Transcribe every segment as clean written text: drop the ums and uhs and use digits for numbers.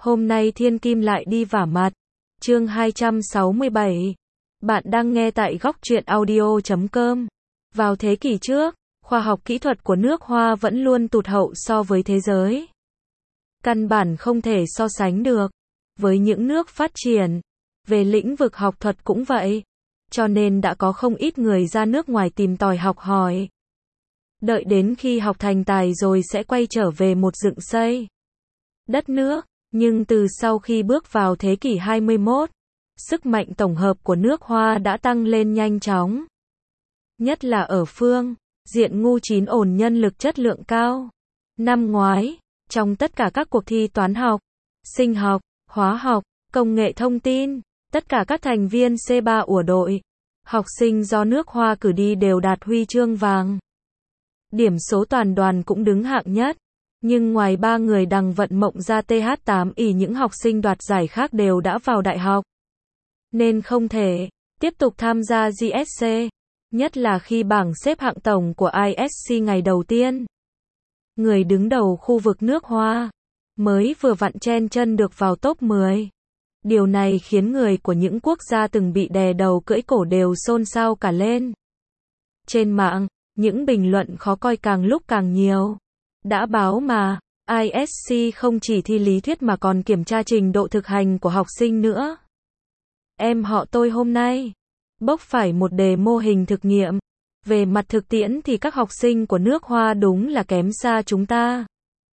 Hôm nay Thiên Kim lại đi vả mặt. Chương 267. Bạn đang nghe tại góc truyện audio.com. Vào thế kỷ trước, khoa học kỹ thuật của nước Hoa vẫn luôn tụt hậu so với thế giới. Căn bản không thể so sánh được với những nước phát triển. Về lĩnh vực học thuật cũng vậy. Cho nên đã có không ít người ra nước ngoài tìm tòi học hỏi. Đợi đến khi học thành tài rồi sẽ quay trở về một dựng xây đất nước. Nhưng từ sau khi bước vào thế kỷ 21, sức mạnh tổng hợp của nước Hoa đã tăng lên nhanh chóng. Nhất là ở phương diện ngu chín ổn nhân lực chất lượng cao. Năm ngoái, trong tất cả các cuộc thi toán học, sinh học, hóa học, công nghệ thông tin, tất cả các thành viên C3 của đội học sinh do nước Hoa cử đi đều đạt huy chương vàng. Điểm số toàn đoàn cũng đứng hạng nhất. Nhưng ngoài 3 người Đằng Vận Mộng ra TH8Y, những học sinh đoạt giải khác đều đã vào đại học. Nên không thể tiếp tục tham gia GSC. Nhất là khi bảng xếp hạng tổng của ISC ngày đầu tiên. Người đứng đầu khu vực nước Hoa mới vừa vặn chen chân được vào top 10. Điều này khiến người của những quốc gia từng bị đè đầu cưỡi cổ đều xôn xao cả lên. Trên mạng, những bình luận khó coi càng lúc càng nhiều. Đã báo mà, ISC không chỉ thi lý thuyết mà còn kiểm tra trình độ thực hành của học sinh nữa. Em họ tôi hôm nay bốc phải một đề mô hình thực nghiệm. Về mặt thực tiễn thì các học sinh của nước Hoa đúng là kém xa chúng ta.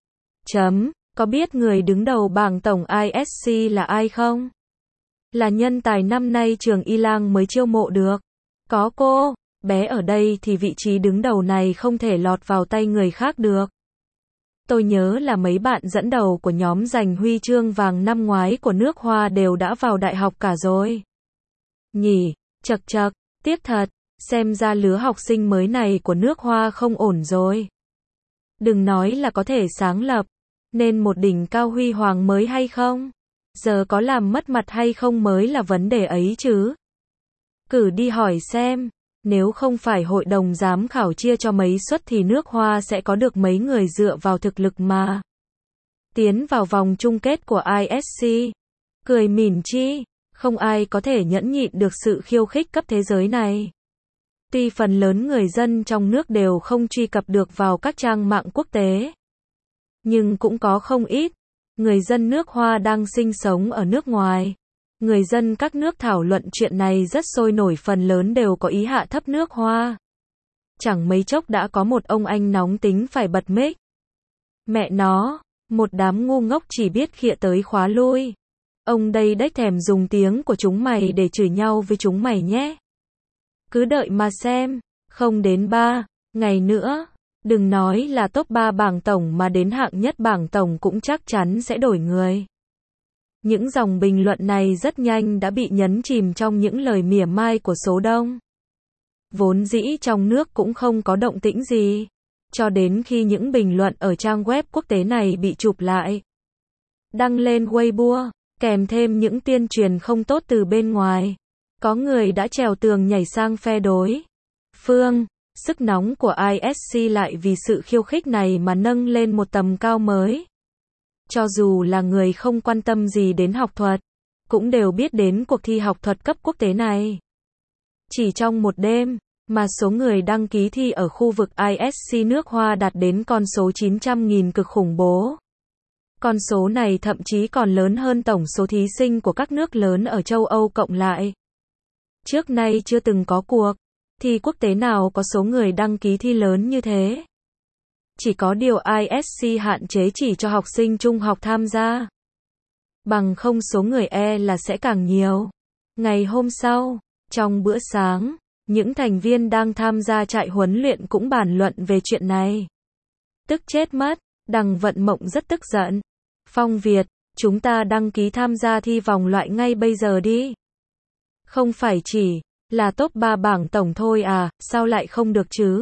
Có biết người đứng đầu bảng tổng ISC là ai không? Là nhân tài năm nay trường Y Lang mới chiêu mộ được. Có cô bé ở đây thì vị trí đứng đầu này không thể lọt vào tay người khác được. Tôi nhớ là mấy bạn dẫn đầu của nhóm giành huy chương vàng năm ngoái của nước Hoa đều đã vào đại học cả rồi. Nhỉ, chậc, tiếc thật, xem ra lứa học sinh mới này của nước Hoa không ổn rồi. Đừng nói là có thể sáng lập nên một đỉnh cao huy hoàng mới hay không. Giờ có làm mất mặt hay không mới là vấn đề ấy chứ. Cử đi hỏi xem. Nếu không phải hội đồng giám khảo chia cho mấy suất thì nước Hoa sẽ có được mấy người dựa vào thực lực mà tiến vào vòng chung kết của ISC. Cười mỉm chi, không ai có thể nhẫn nhịn được sự khiêu khích cấp thế giới này. Tuy phần lớn người dân trong nước đều không truy cập được vào các trang mạng quốc tế, nhưng cũng có không ít người dân nước Hoa đang sinh sống ở nước ngoài. Người dân các nước thảo luận chuyện này rất sôi nổi, phần lớn đều có ý hạ thấp nước Hoa. Chẳng mấy chốc đã có một ông anh nóng tính phải bật mic. Mẹ nó, một đám ngu ngốc chỉ biết khịa tới khóa lui. Ông đây đếch thèm dùng tiếng của chúng mày để chửi nhau với chúng mày nhé. Cứ đợi mà xem, không đến 3 ngày nữa, đừng nói là top 3 bảng tổng mà đến hạng nhất bảng tổng cũng chắc chắn sẽ đổi người. Những dòng bình luận này rất nhanh đã bị nhấn chìm trong những lời mỉa mai của số đông. Vốn dĩ trong nước cũng không có động tĩnh gì, cho đến khi những bình luận ở trang web quốc tế này bị chụp lại, đăng lên Weibo, kèm thêm những tuyên truyền không tốt từ bên ngoài. Có người đã trèo tường nhảy sang phe đối phương. Sức nóng của ISC lại vì sự khiêu khích này mà nâng lên một tầm cao mới. Cho dù là người không quan tâm gì đến học thuật, cũng đều biết đến cuộc thi học thuật cấp quốc tế này. Chỉ trong một đêm, mà số người đăng ký thi ở khu vực ISC nước Hoa đạt đến con số 900.000, cực khủng bố. Con số này thậm chí còn lớn hơn tổng số thí sinh của các nước lớn ở châu Âu cộng lại. Trước nay chưa từng có cuộc thi quốc tế nào có số người đăng ký thi lớn như thế. Chỉ có điều ISC hạn chế chỉ cho học sinh trung học tham gia. Bằng không số người là sẽ càng nhiều. Ngày hôm sau, trong bữa sáng, những thành viên đang tham gia trại huấn luyện cũng bàn luận về chuyện này. Tức chết mất, Đằng Vận Mộng rất tức giận. Phong Việt, chúng ta đăng ký tham gia thi vòng loại ngay bây giờ đi. Không phải chỉ là top 3 bảng tổng thôi à, sao lại không được chứ?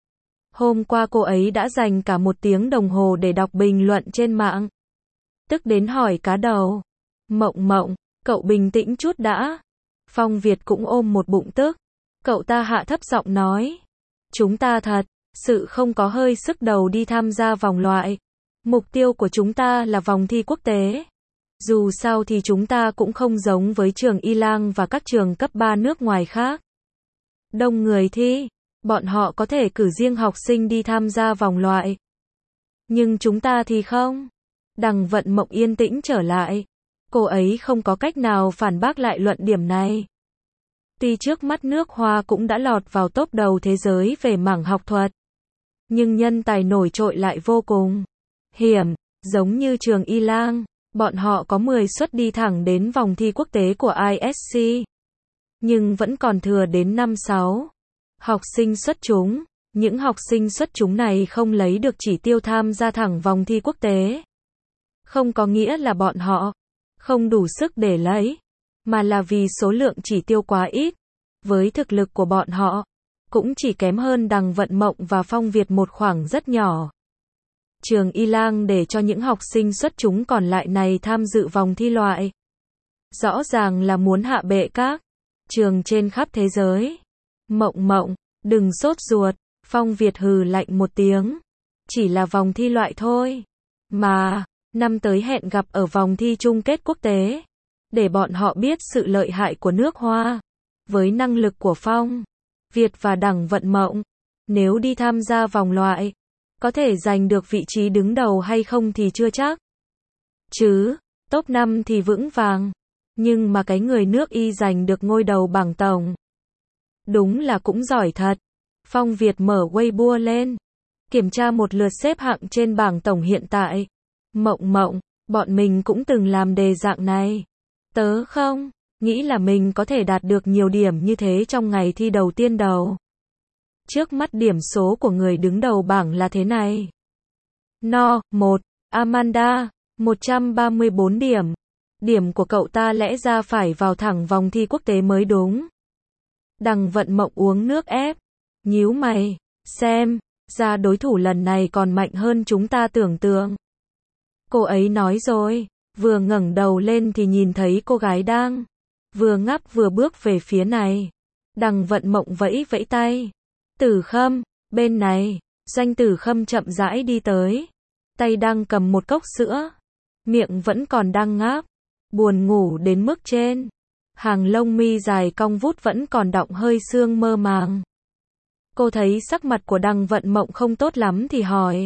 Hôm qua cô ấy đã dành cả 1 tiếng đồng hồ để đọc bình luận trên mạng. Tức đến hỏi cá đầu. Mộng, cậu bình tĩnh chút đã. Phong Việt cũng ôm một bụng tức. Cậu ta hạ thấp giọng nói. Chúng ta thật sự không có hơi sức đầu đi tham gia vòng loại. Mục tiêu của chúng ta là vòng thi quốc tế. Dù sao thì chúng ta cũng không giống với trường Y Lang và các trường cấp 3 nước ngoài khác. Đông người thi, bọn họ có thể cử riêng học sinh đi tham gia vòng loại. Nhưng chúng ta thì không. Đằng Vận Mộng yên tĩnh trở lại. Cô ấy không có cách nào phản bác lại luận điểm này. Tuy trước mắt nước Hoa cũng đã lọt vào top đầu thế giới về mảng học thuật. Nhưng nhân tài nổi trội lại vô cùng hiểm, giống như trường Y Lang. Bọn họ có 10 suất đi thẳng đến vòng thi quốc tế của ISC. Nhưng vẫn còn thừa đến 5-6 học sinh xuất chúng. Những học sinh xuất chúng này không lấy được chỉ tiêu tham gia thẳng vòng thi quốc tế. Không có nghĩa là bọn họ không đủ sức để lấy, mà là vì số lượng chỉ tiêu quá ít. Với thực lực của bọn họ, cũng chỉ kém hơn Đằng Vận Mộng và Phong Việt một khoảng rất nhỏ. Trường Y Lang để cho những học sinh xuất chúng còn lại này tham dự vòng thi loại. Rõ ràng là muốn hạ bệ các trường trên khắp thế giới. Mộng Mộng, đừng sốt ruột, Phong Việt hừ lạnh một tiếng. Chỉ là vòng thi loại thôi. Mà, năm tới hẹn gặp ở vòng thi chung kết quốc tế. Để bọn họ biết sự lợi hại của nước Hoa. Với năng lực của Phong Việt và Đằng Vận Mộng, nếu đi tham gia vòng loại, có thể giành được vị trí đứng đầu hay không thì chưa chắc. Chứ, top 5 thì vững vàng. Nhưng mà cái người nước Y giành được ngôi đầu bảng tổng. Đúng là cũng giỏi thật. Phong Việt mở Weibo lên. Kiểm tra một lượt xếp hạng trên bảng tổng hiện tại. Mộng Mộng, bọn mình cũng từng làm đề dạng này. Tớ không nghĩ là mình có thể đạt được nhiều điểm như thế trong ngày thi đầu tiên đầu. Trước mắt điểm số của người đứng đầu bảng là thế này. No, 1, Amanda, 134 điểm. Điểm của cậu ta lẽ ra phải vào thẳng vòng thi quốc tế mới đúng. Đằng Vận Mộng uống nước ép. Nhíu mày, xem ra đối thủ lần này còn mạnh hơn chúng ta tưởng tượng. Cô ấy nói rồi, vừa ngẩng đầu lên thì nhìn thấy cô gái đang vừa ngáp vừa bước về phía này. Đằng Vận Mộng vẫy vẫy tay. Tử Khâm, bên này. Doanh Tử Khâm chậm rãi đi tới. Tay đang cầm một cốc sữa. Miệng vẫn còn đang ngáp. Buồn ngủ đến mức trên. Hàng lông mi dài cong vút vẫn còn đọng hơi sương mơ màng. Cô thấy sắc mặt của Đằng Vận Mộng không tốt lắm thì hỏi.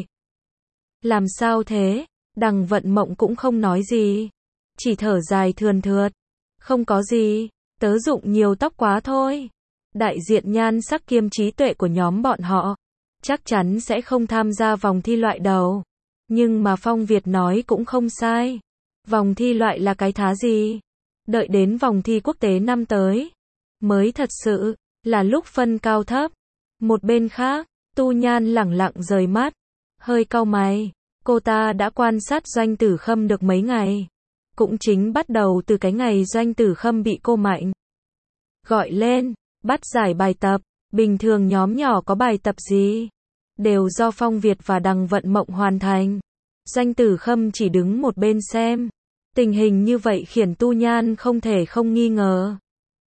Làm sao thế? Đằng Vận Mộng cũng không nói gì. Chỉ thở dài thườn thượt. Không có gì, tớ dụng nhiều tóc quá thôi. Đại diện nhan sắc kiêm trí tuệ của nhóm bọn họ chắc chắn sẽ không tham gia vòng thi loại đầu. Nhưng mà Phong Việt nói cũng không sai. Vòng thi loại là cái thá gì? Đợi đến vòng thi quốc tế năm tới mới thật sự là lúc phân cao thấp. Một bên khác, Tu Nhan lẳng lặng rời mắt, hơi cau mày. Cô ta đã quan sát Doanh Tử Khâm được mấy ngày. Cũng chính bắt đầu từ cái ngày Doanh Tử Khâm bị cô Mạnh gọi lên, bắt giải bài tập. Bình thường nhóm nhỏ có bài tập gì đều do Phong Việt và Đằng Vận Mộng hoàn thành. Doanh Tử Khâm chỉ đứng một bên xem. Tình hình như vậy khiến Tu Nhan không thể không nghi ngờ.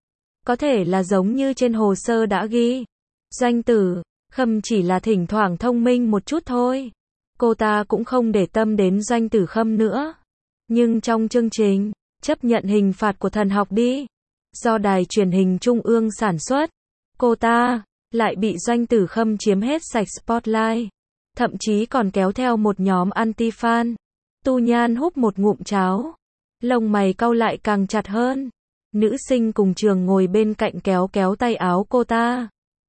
Có thể là giống như trên hồ sơ đã ghi. Doanh Tử Khâm chỉ là thỉnh thoảng thông minh một chút thôi. Cô ta cũng không để tâm đến Doanh Tử Khâm nữa. Nhưng trong chương trình, chấp nhận hình phạt của thần học đi. Do đài truyền hình trung ương sản xuất, cô ta lại bị Doanh Tử Khâm chiếm hết sạch spotlight. Thậm chí còn kéo theo một nhóm anti-fan. Tu Nhan húp một ngụm cháo. Lông mày cau lại càng chặt hơn. Nữ sinh cùng trường ngồi bên cạnh kéo kéo tay áo cô ta.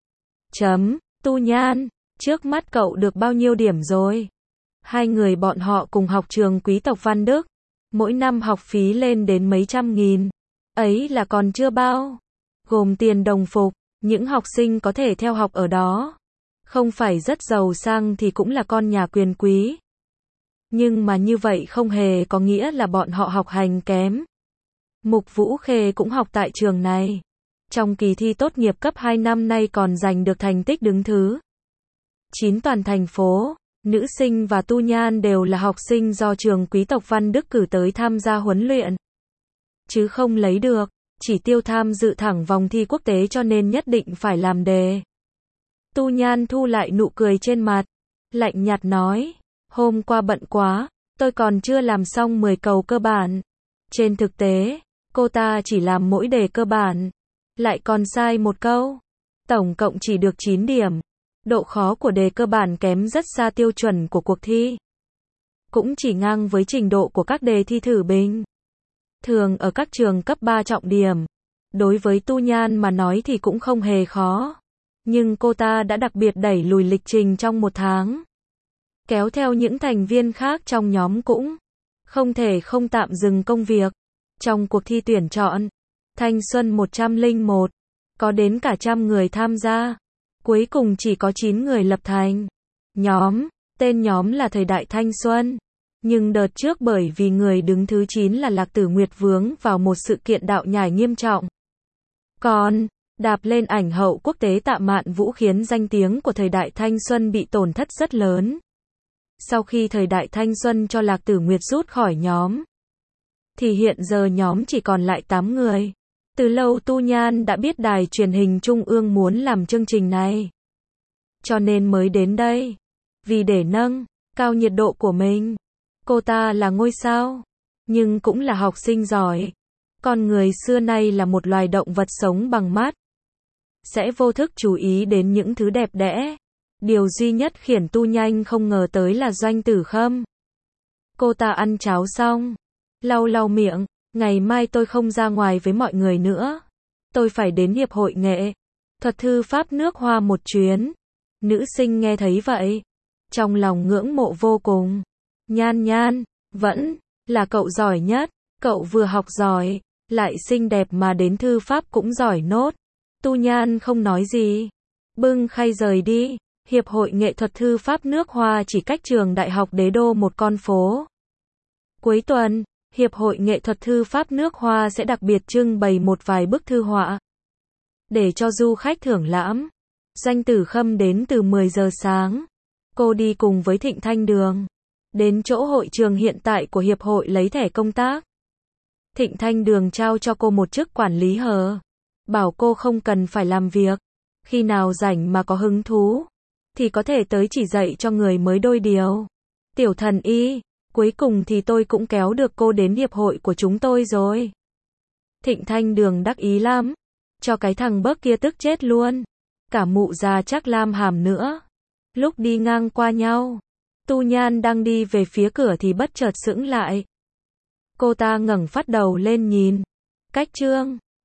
Tu Nhan, trước mắt cậu được bao nhiêu điểm rồi? Hai người bọn họ cùng học trường quý tộc Văn Đức. Mỗi năm học phí lên đến mấy trăm nghìn. Ấy là còn chưa bao gồm tiền đồng phục. Những học sinh có thể theo học ở đó không phải rất giàu sang thì cũng là con nhà quyền quý. Nhưng mà như vậy không hề có nghĩa là bọn họ học hành kém. Mục Vũ Khê cũng học tại trường này. Trong kỳ thi tốt nghiệp cấp 2 năm nay còn giành được thành tích đứng thứ 9 toàn thành phố. Nữ sinh và Tu Nhan đều là học sinh do trường quý tộc Văn Đức cử tới tham gia huấn luyện. Chứ không lấy được chỉ tiêu tham dự thẳng vòng thi quốc tế cho nên nhất định phải làm đề. Tu Nhan thu lại nụ cười trên mặt. Lạnh nhạt nói. Hôm qua bận quá, tôi còn chưa làm xong 10 câu cơ bản. Trên thực tế, cô ta chỉ làm mỗi đề cơ bản, lại còn sai một câu. Tổng cộng chỉ được 9 điểm. Độ khó của đề cơ bản kém rất xa tiêu chuẩn của cuộc thi. Cũng chỉ ngang với trình độ của các đề thi thử bình thường ở các trường cấp 3 trọng điểm. Đối với Tu Nhan mà nói thì cũng không hề khó. Nhưng cô ta đã đặc biệt đẩy lùi lịch trình trong 1 tháng. Kéo theo những thành viên khác trong nhóm cũng không thể không tạm dừng công việc. Trong cuộc thi tuyển chọn Thanh Xuân 101, có đến cả 100 người tham gia. Cuối cùng chỉ có 9 người lập thành nhóm. Tên nhóm là Thời đại Thanh Xuân. Nhưng đợt trước bởi vì người đứng thứ 9 là Lạc Tử Nguyệt vướng vào một sự kiện đạo nhải nghiêm trọng. Còn đạp lên ảnh hậu quốc tế Tạ Mạn Vũ khiến danh tiếng của Thời đại Thanh Xuân bị tổn thất rất lớn. Sau khi Thời đại Thanh Xuân cho Lạc Tử Nguyệt rút khỏi nhóm, thì hiện giờ nhóm chỉ còn lại 8 người. Từ lâu Tu Nhan đã biết đài truyền hình Trung ương muốn làm chương trình này, cho nên mới đến đây. Vì để nâng cao nhiệt độ của mình. Cô ta là ngôi sao, nhưng cũng là học sinh giỏi. Con người xưa nay là một loài động vật sống bằng mắt, sẽ vô thức chú ý đến những thứ đẹp đẽ. Điều duy nhất khiến Tu Nhan không ngờ tới là Doanh Tử Khâm. Cô ta ăn cháo xong, lau lau miệng, ngày mai tôi không ra ngoài với mọi người nữa. Tôi phải đến Hiệp hội Nghệ thuật thư pháp nước Hoa một chuyến. Nữ sinh nghe thấy vậy, trong lòng ngưỡng mộ vô cùng. Nhan Nhan, vẫn là cậu giỏi nhất. Cậu vừa học giỏi, lại xinh đẹp mà đến thư pháp cũng giỏi nốt. Tu Nhan không nói gì, bưng khay rời đi. Hiệp hội Nghệ thuật thư pháp nước Hoa chỉ cách trường Đại học Đế Đô một con phố. Cuối tuần, Hiệp hội Nghệ thuật thư pháp nước Hoa sẽ đặc biệt trưng bày một vài bức thư họa để cho du khách thưởng lãm. Doanh Tử Khâm đến từ 10 giờ sáng. Cô đi cùng với Thịnh Thanh Đường đến chỗ hội trường hiện tại của Hiệp hội lấy thẻ công tác. Thịnh Thanh Đường trao cho cô một chức quản lý hờ, bảo cô không cần phải làm việc. Khi nào rảnh mà có hứng thú, thì có thể tới chỉ dạy cho người mới đôi điều. Tiểu Thần Y, cuối cùng thì tôi cũng kéo được cô đến hiệp hội của chúng tôi rồi. Thịnh Thanh Đường đắc ý lắm, cho cái thằng bớc kia tức chết luôn. Cả mụ già chắc Lam Hàm nữa. Lúc đi ngang qua nhau, Tu Nhan đang đi về phía cửa thì bất chợt sững lại. Cô ta ngẩng phát đầu lên nhìn. Cách chương